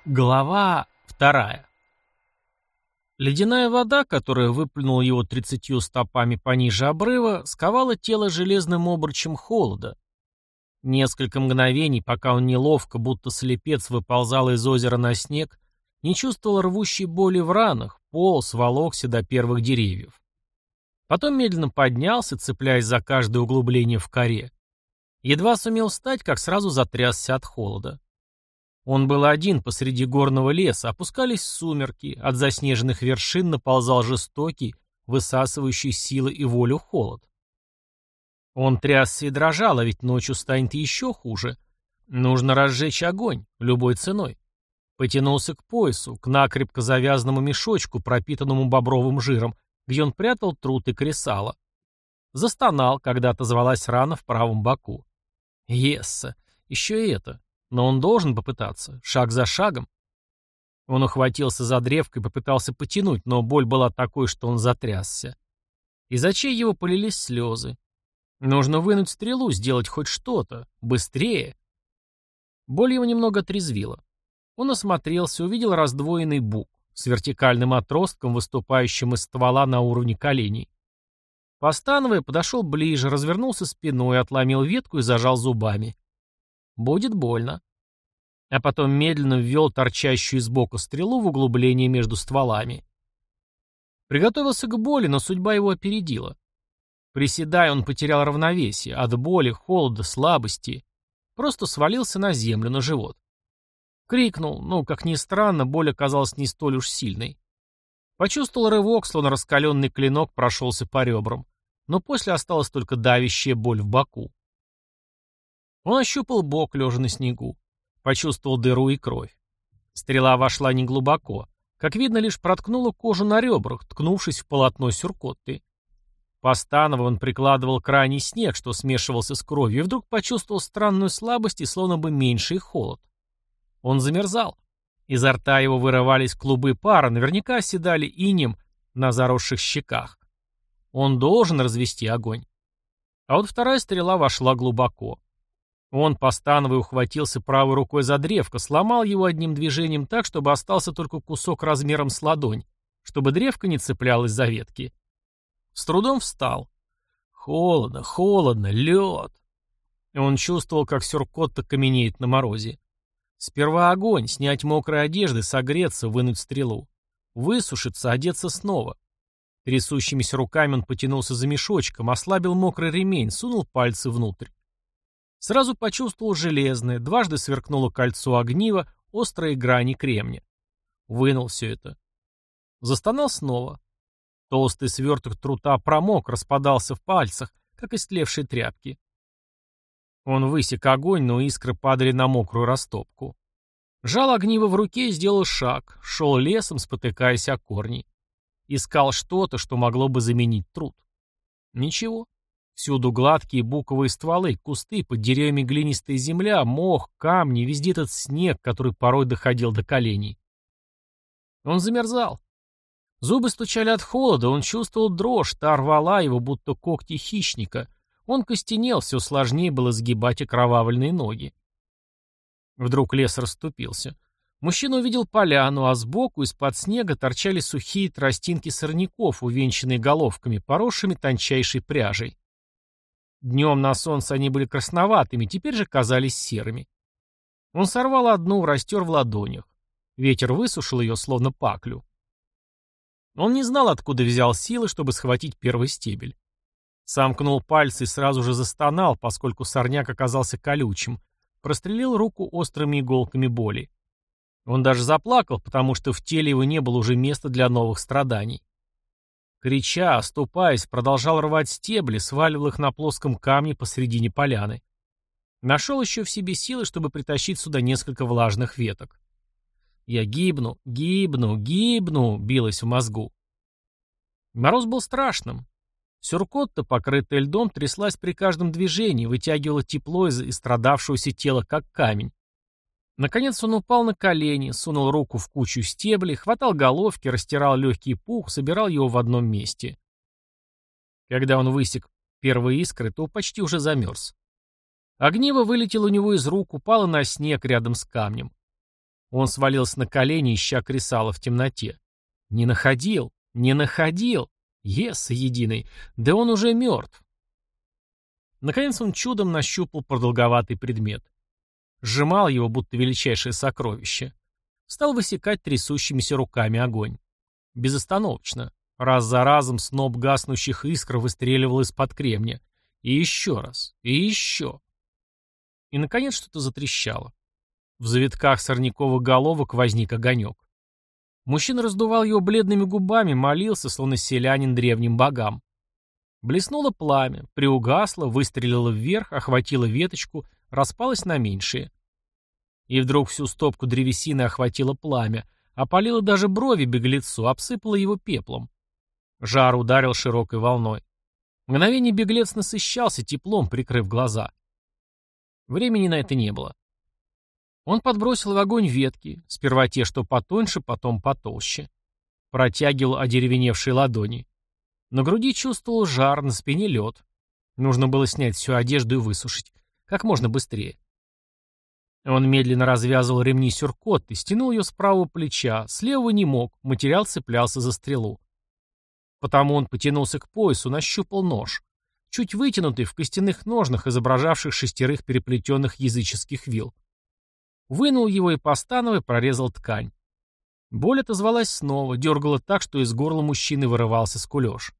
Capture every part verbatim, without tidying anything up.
Глава вторая. Ледяная вода, которая выплюнула его тридцатью стопами пониже обрыва, сковала тело железным обручем холода. Несколько мгновений, пока он неловко, будто слепец, выползал из озера на снег, не чувствовал рвущей боли в ранах, полз, волокся до первых деревьев. Потом медленно поднялся, цепляясь за каждое углубление в коре. Едва сумел встать, как сразу затрясся от холода. Он был один посреди горного леса, опускались сумерки, от заснеженных вершин наползал жестокий, высасывающий силы и волю холод. Он трясся и дрожал, а ведь ночью станет еще хуже. Нужно разжечь огонь, любой ценой. Потянулся к поясу, к накрепко завязанному мешочку, пропитанному бобровым жиром, где он прятал труд и кресало. Застонал, когда отозвалась рана в правом боку. Есса, еще и это. Но он должен попытаться, шаг за шагом. Он ухватился за древко и попытался потянуть, но боль была такой, что он затрясся. Из очей его полились слезы. Нужно вынуть стрелу, сделать хоть что-то. Быстрее. Боль его немного отрезвила. Он осмотрелся, увидел раздвоенный бук с вертикальным отростком, выступающим из ствола на уровне коленей. Постановая, подошел ближе, развернулся спиной, отломил ветку и зажал зубами. Будет больно. А потом медленно ввел торчащую сбоку стрелу в углубление между стволами. Приготовился к боли, но судьба его опередила. Приседая, он потерял равновесие от боли, холода, слабости. Просто свалился на землю, на живот. Крикнул, но, как ни странно, боль оказалась не столь уж сильной. Почувствовал рывок, словно раскаленный клинок прошелся по ребрам, но после осталась только давящая боль в боку. Он ощупал бок, лежа на снегу. Почувствовал дыру и кровь. Стрела вошла неглубоко. Как видно, лишь проткнула кожу на ребрах, ткнувшись в полотно сюркотты. Постановая, он прикладывал крайний снег, что смешивался с кровью, и вдруг почувствовал странную слабость и словно бы меньший холод. Он замерзал. Изо рта его вырывались клубы пара, наверняка оседали инем на заросших щеках. Он должен развести огонь. А вот вторая стрела вошла глубоко. Он, постановая, ухватился правой рукой за древко, сломал его одним движением так, чтобы остался только кусок размером с ладонь, чтобы древко не цеплялось за ветки. С трудом встал. Холодно, холодно, лед. Он чувствовал, как сюркотта каменеет на морозе. Сперва огонь, снять мокрые одежды, согреться, вынуть стрелу. Высушиться, одеться снова. Трясущимися руками он потянулся за мешочком, ослабил мокрый ремень, сунул пальцы внутрь. Сразу почувствовал железное, дважды сверкнуло кольцо огнива, острые грани кремня. Вынул все это. Застонал снова. Толстый сверток трута промок, распадался в пальцах, как истлевшие тряпки. Он высек огонь, но искры падали на мокрую растопку. Жал огниво в руке и сделал шаг, шел лесом, спотыкаясь о корни. Искал что-то, что могло бы заменить труд. Ничего. Всюду гладкие буковые стволы, кусты, под деревьями глинистая земля, мох, камни, везде этот снег, который порой доходил до коленей. Он замерзал. Зубы стучали от холода, он чувствовал дрожь, та рвала его, будто когти хищника. Он костенел, все сложнее было сгибать окровавленные ноги. Вдруг лес расступился. Мужчина увидел поляну, а сбоку из-под снега торчали сухие тростинки сорняков, увенчанные головками, поросшими тончайшей пряжей. Днем на солнце они были красноватыми, теперь же казались серыми. Он сорвал одну, растер в ладонях. Ветер высушил ее, словно паклю. Он не знал, откуда взял силы, чтобы схватить первый стебель. Сомкнул пальцы и сразу же застонал, поскольку сорняк оказался колючим. Прострелил руку острыми иголками боли. Он даже заплакал, потому что в теле его не было уже места для новых страданий. Крича, оступаясь, продолжал рвать стебли, сваливал их на плоском камне посредине поляны. Нашел еще в себе силы, чтобы притащить сюда несколько влажных веток. «Я гибну, гибну, гибну», — билось в мозгу. Мороз был страшным. Сюркотта, покрытая льдом, тряслась при каждом движении, вытягивала тепло из истрадавшегося тела, как камень. Наконец он упал на колени, сунул руку в кучу стеблей, хватал головки, растирал легкий пух, собирал его в одном месте. Когда он высек первые искры, то почти уже замерз. Огниво вылетело у него из рук, упало на снег рядом с камнем. Он свалился на колени, ища кресало в темноте. Не находил, не находил. Ес, единый, да он уже мертв. Наконец он чудом нащупал продолговатый предмет. Сжимал его, будто величайшее сокровище. Стал высекать трясущимися руками огонь. Безостановочно. Раз за разом сноп гаснущих искр выстреливал из-под кремня. И еще раз. И еще. И, наконец, что-то затрещало. В завитках сорняковых головок возник огонек. Мужчина раздувал его бледными губами, молился, словно селянин, древним богам. Блеснуло пламя, приугасло, выстрелило вверх, охватило веточку, распалось на меньшие. И вдруг всю стопку древесины охватило пламя, опалило даже брови беглецу, обсыпало его пеплом. Жар ударил широкой волной. В мгновение беглец насыщался теплом, прикрыв глаза. Времени на это не было. Он подбросил в огонь ветки, сперва те, что потоньше, потом потолще. Протягивал одеревеневшие ладони. На груди чувствовал жар, на спине лед. Нужно было снять всю одежду и высушить. Как можно быстрее. Он медленно развязывал ремни сюркотты, стянул ее с правого плеча, с левого не мог, материал цеплялся за стрелу. Потому он потянулся к поясу, нащупал нож, чуть вытянутый в костяных ножнах, изображавших шестерых переплетенных языческих вил. Вынул его и, постановая, прорезал ткань. Боль отозвалась снова, дергала так, что из горла мужчины вырывался скулеж.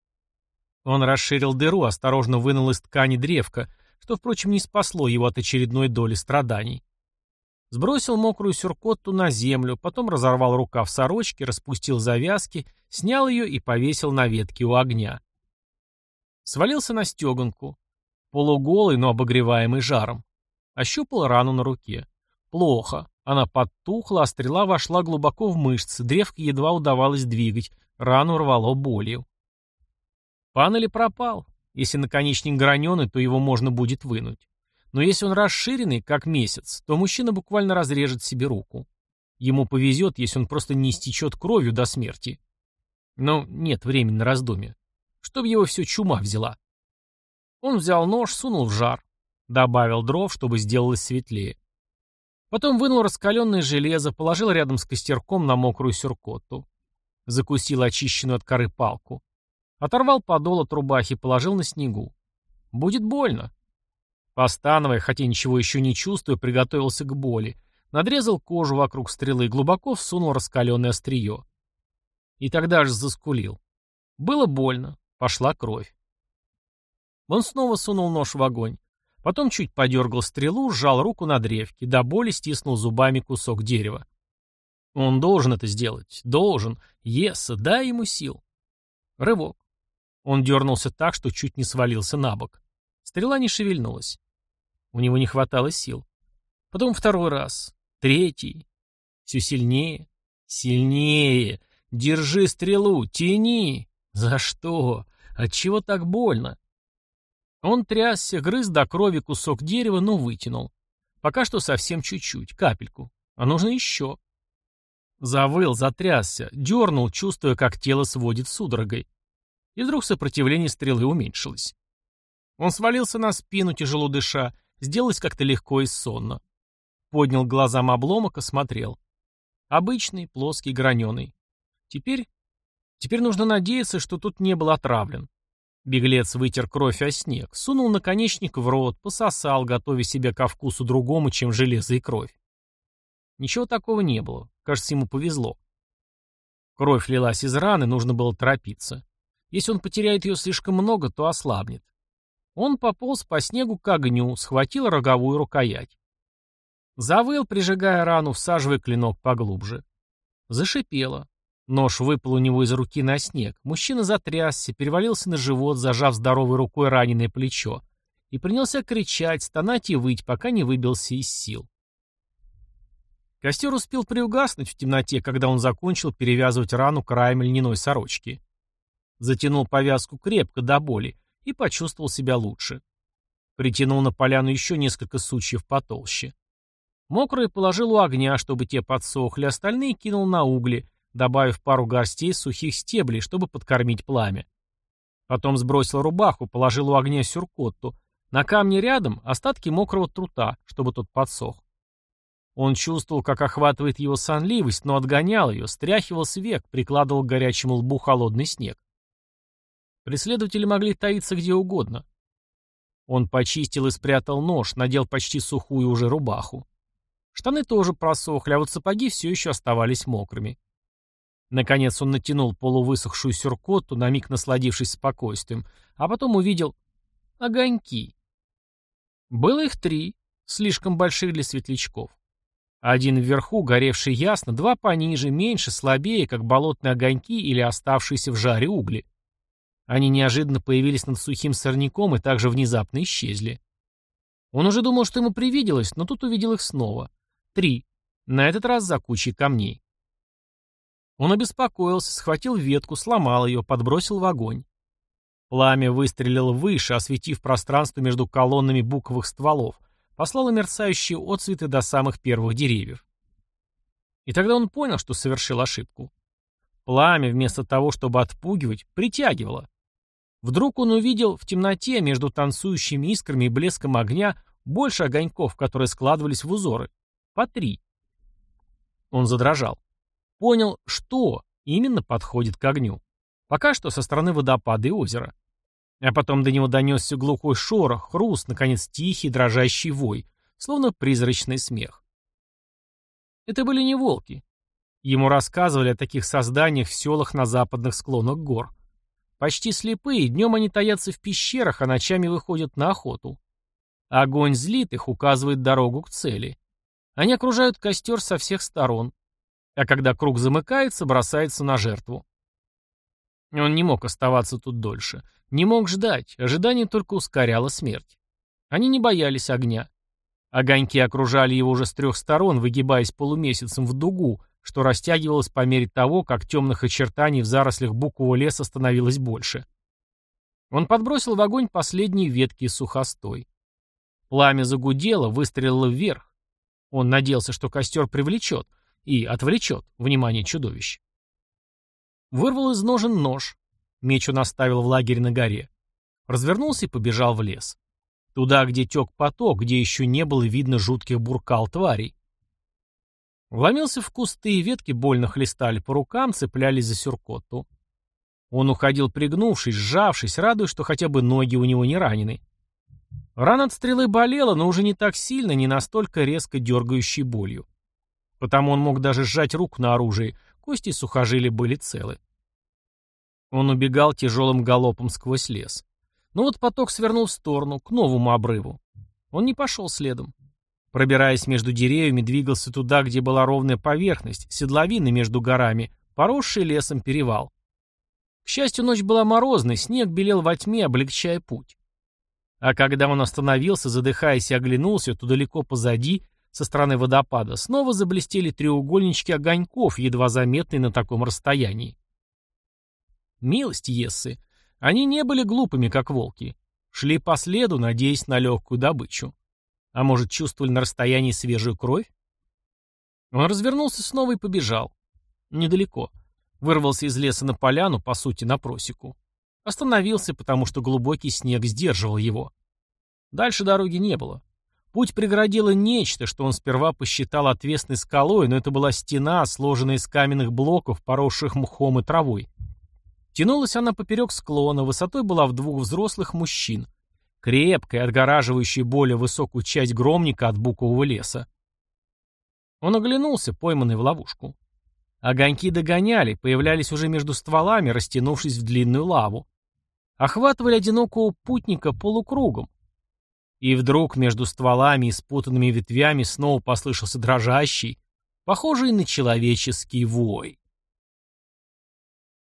Он расширил дыру, осторожно вынул из ткани древко, что, впрочем, не спасло его от очередной доли страданий. Сбросил мокрую сюркотту на землю, потом разорвал рукав сорочки, распустил завязки, снял ее и повесил на ветке у огня. Свалился на стеганку, полуголый, но обогреваемый жаром. Ощупал рану на руке. Плохо. Она подтухла, а стрела вошла глубоко в мышцы, древко едва удавалось двигать, рану рвало болью. Пан или пропал? Если наконечник граненый, то его можно будет вынуть. Но если он расширенный, как месяц, то мужчина буквально разрежет себе руку. Ему повезет, если он просто не истечет кровью до смерти. Но нет времени на раздумья. Чтоб его все чума взяла. Он взял нож, сунул в жар. Добавил дров, чтобы сделалось светлее. Потом вынул раскаленное железо, положил рядом с костерком на мокрую сюркотту. Закусил очищенную от коры палку. Оторвал подол от рубахи, положил на снегу. Будет больно. Постановая, хотя ничего еще не чувствуя, приготовился к боли. Надрезал кожу вокруг стрелы и глубоко всунул раскаленное острие. И тогда же заскулил. Было больно. Пошла кровь. Он снова сунул нож в огонь. Потом чуть подергал стрелу, сжал руку на древке, до боли стиснул зубами кусок дерева. Он должен это сделать. Должен. Еса, дай ему сил. Рывок. Он дернулся так, что чуть не свалился на бок. Стрела не шевельнулась. У него не хватало сил. Потом второй раз. Третий. Все сильнее. Сильнее. Держи стрелу. Тяни. За что? Отчего так больно? Он трясся, грыз до крови кусок дерева, но вытянул. Пока что совсем чуть-чуть, капельку. А нужно еще. Завыл, затрясся, дернул, чувствуя, как тело сводит судорогой. И вдруг сопротивление стрелы уменьшилось. Он свалился на спину, тяжело дыша, сделалось как-то легко и сонно. Поднял глазам обломок, осмотрел. Обычный, плоский, граненый. Теперь... Теперь нужно надеяться, что тут не был отравлен. Беглец вытер кровь о снег, сунул наконечник в рот, пососал, готовя себя ко вкусу другому, чем железо и кровь. Ничего такого не было. Кажется, ему повезло. Кровь лилась из раны, нужно было торопиться. Если он потеряет ее слишком много, то ослабнет. Он пополз по снегу к огню, схватил роговую рукоять. Завыл, прижигая рану, всаживая клинок поглубже. Зашипело. Нож выпал у него из руки на снег. Мужчина затрясся, перевалился на живот, зажав здоровой рукой раненое плечо, и принялся кричать, стонать и выть, пока не выбился из сил. Костер успел приугаснуть в темноте, когда он закончил перевязывать рану краем льняной сорочки. Затянул повязку крепко, до боли, и почувствовал себя лучше. Притянул на поляну еще несколько сучьев потолще. Мокрые положил у огня, чтобы те подсохли, остальные кинул на угли, добавив пару горстей сухих стеблей, чтобы подкормить пламя. Потом сбросил рубаху, положил у огня сюркотту. На камне рядом остатки мокрого трута, чтобы тот подсох. Он чувствовал, как охватывает его сонливость, но отгонял ее, стряхивал с век, прикладывал к горячему лбу холодный снег. Преследователи могли таиться где угодно. Он почистил и спрятал нож, надел почти сухую уже рубаху. Штаны тоже просохли, а вот сапоги все еще оставались мокрыми. Наконец он натянул полувысохшую сюркотту, на миг насладившись спокойствием, а потом увидел огоньки. Было их три, слишком больших для светлячков. Один вверху, горевший ясно, два пониже, меньше, слабее, как болотные огоньки или оставшиеся в жаре угли. Они неожиданно появились над сухим сорняком и также внезапно исчезли. Он уже думал, что ему привиделось, но тут увидел их снова. Три. На этот раз за кучей камней. Он обеспокоился, схватил ветку, сломал ее, подбросил в огонь. Пламя выстрелило выше, осветив пространство между колоннами буковых стволов, послало мерцающие отцветы до самых первых деревьев. И тогда он понял, что совершил ошибку. Пламя, вместо того, чтобы отпугивать, притягивало. Вдруг он увидел в темноте между танцующими искрами и блеском огня больше огоньков, которые складывались в узоры. По три. Он задрожал. Понял, что именно подходит к огню. Пока что со стороны водопада и озера. А потом до него донесся глухой шорох, хруст, наконец тихий дрожащий вой, словно призрачный смех. Это были не волки. Ему рассказывали о таких созданиях в селах на западных склонах гор. Почти слепые, днем они таятся в пещерах, а ночами выходят на охоту. Огонь злит их, указывает дорогу к цели. Они окружают костер со всех сторон. А когда круг замыкается, бросается на жертву. Он не мог оставаться тут дольше. Не мог ждать. Ожидание только ускоряло смерть. Они не боялись огня. Огоньки окружали его уже с трех сторон, выгибаясь полумесяцем в дугу, что растягивалось по мере того, как темных очертаний в зарослях букового леса становилось больше. Он подбросил в огонь последние ветки и сухостой. Пламя загудело, выстрелило вверх. Он надеялся, что костер привлечет и отвлечет внимание чудовищ. Вырвал из ножен нож. Меч он оставил в лагере на горе. Развернулся и побежал в лес. Туда, где тек поток, где еще не было видно жутких буркал тварей. Вломился в кусты, и ветки больно хлестали по рукам, цеплялись за сюркотту. Он уходил пригнувшись, сжавшись, радуясь, что хотя бы ноги у него не ранены. Рана от стрелы болела, но уже не так сильно, не настолько резко дергающей болью. Потому он мог даже сжать руку на оружие, кости и сухожилия были целы. Он убегал тяжелым галопом сквозь лес. Но вот поток свернул в сторону, к новому обрыву. Он не пошел следом. Пробираясь между деревьями, двигался туда, где была ровная поверхность, седловины между горами, поросший лесом перевал. К счастью, ночь была морозной, снег белел во тьме, облегчая путь. А когда он остановился, задыхаясь и оглянулся, то далеко позади, со стороны водопада, снова заблестели треугольнички огоньков, едва заметные на таком расстоянии. Милость Ессы. Они не были глупыми, как волки. Шли по следу, надеясь на легкую добычу. А может, чувствовали на расстоянии свежую кровь? Он развернулся снова и побежал. Недалеко. Вырвался из леса на поляну, по сути, на просеку. Остановился, потому что глубокий снег сдерживал его. Дальше дороги не было. Путь преградило нечто, что он сперва посчитал отвесной скалой, но это была стена, сложенная из каменных блоков, поросших мхом и травой. Тянулась она поперек склона, высотой была в двух взрослых мужчин, крепкой, отгораживающей более высокую часть громника от букового леса. Он оглянулся, пойманный в ловушку. Огоньки догоняли, появлялись уже между стволами, растянувшись в длинную лаву. Охватывали одинокого путника полукругом. И вдруг между стволами и спутанными ветвями снова послышался дрожащий, похожий на человеческий вой.